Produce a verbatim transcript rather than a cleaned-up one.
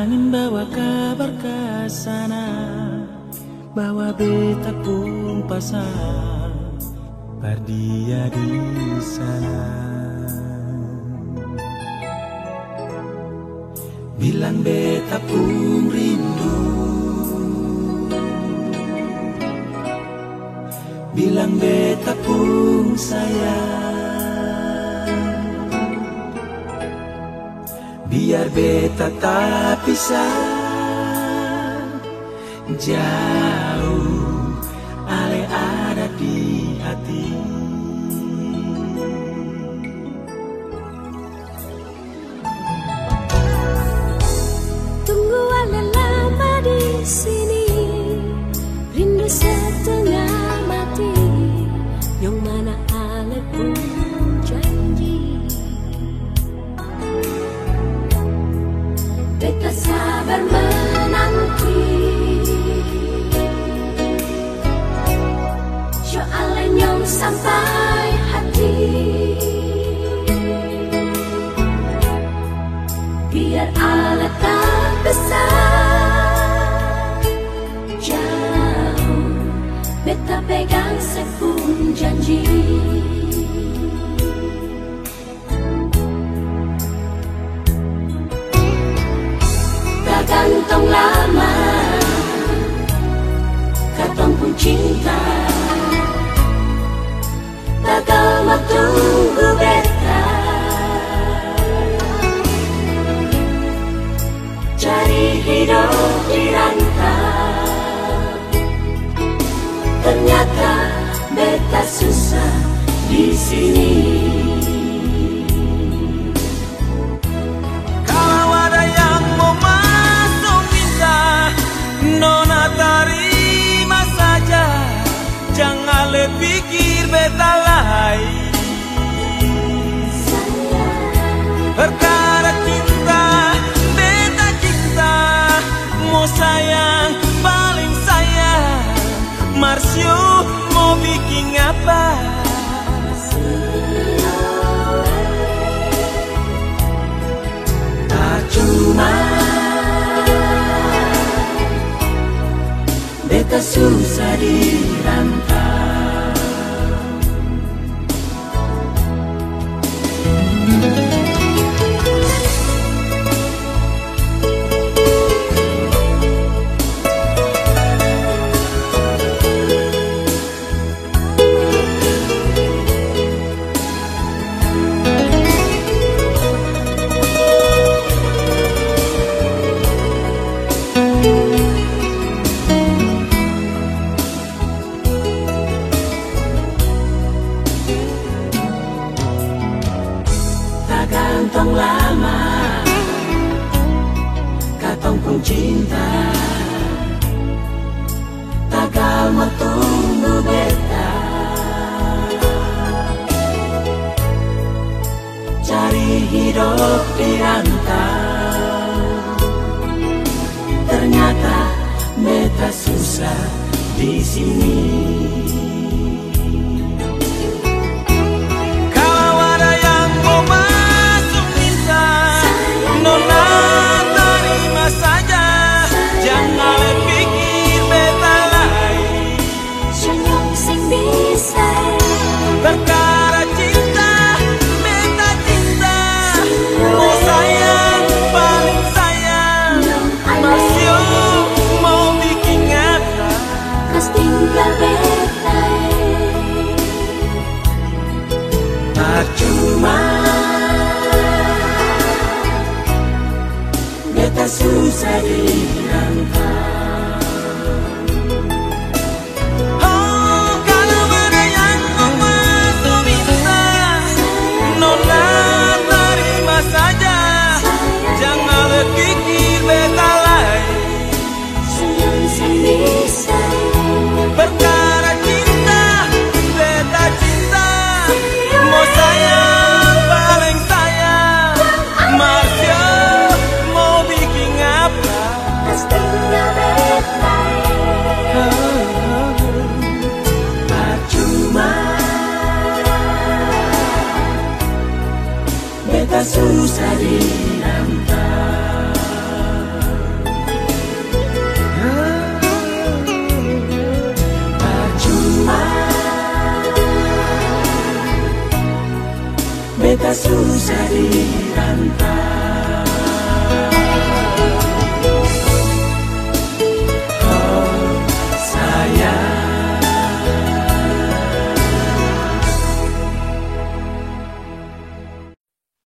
Angin bawa kabar ke sana bahwa beta pun pasang berdia di sana. Bilang beta pun rindu, bilang beta pun sayang, biar beta tak pisah jauh, ale ada di hati. Tunggu ale lama di sini, rindu setengah mati, yang mana ale pun janji. Beta sabar menanti, jo ale nyong sampai hati, biar ale tak besar jauh, beta pegang sepun janji. Tak gantung lama, katong pun cinta, tak lama tunggu beta, cari hidup di rantau. Ternyata beta susah di sini. Kalau ada yang mau masuk minta, nona terima saja, jangan le pikir beta lain. Perkara cinta, beta cinta, mau sayang paling sayang. Marsio mau bikin apa? Tak cuma beta susah di rantau. Gantung lama, katong pun cinta, tagal mau tunggu beta, cari hidup di rantau. Ternyata beta susah di sini. Nona terima saja, jangan le pikir beta lain. Senyum sing bisa, perkara cinta, beta cinta, mau sayang paling sayang. Masih mau bikin apa? kas tinggal beta, percuma. Beta susah di rantau. Oh, kalau ada yang mau masuk minta, nona terima saja, jangan le pikir beta lain. senyum sing bisa, Perkara cinta, beta cinta, mau sayang paling sayang. Marsio mau bikin apa? kas tinggal beta, Percuma, beta susah di rantau. beta susah dirantau.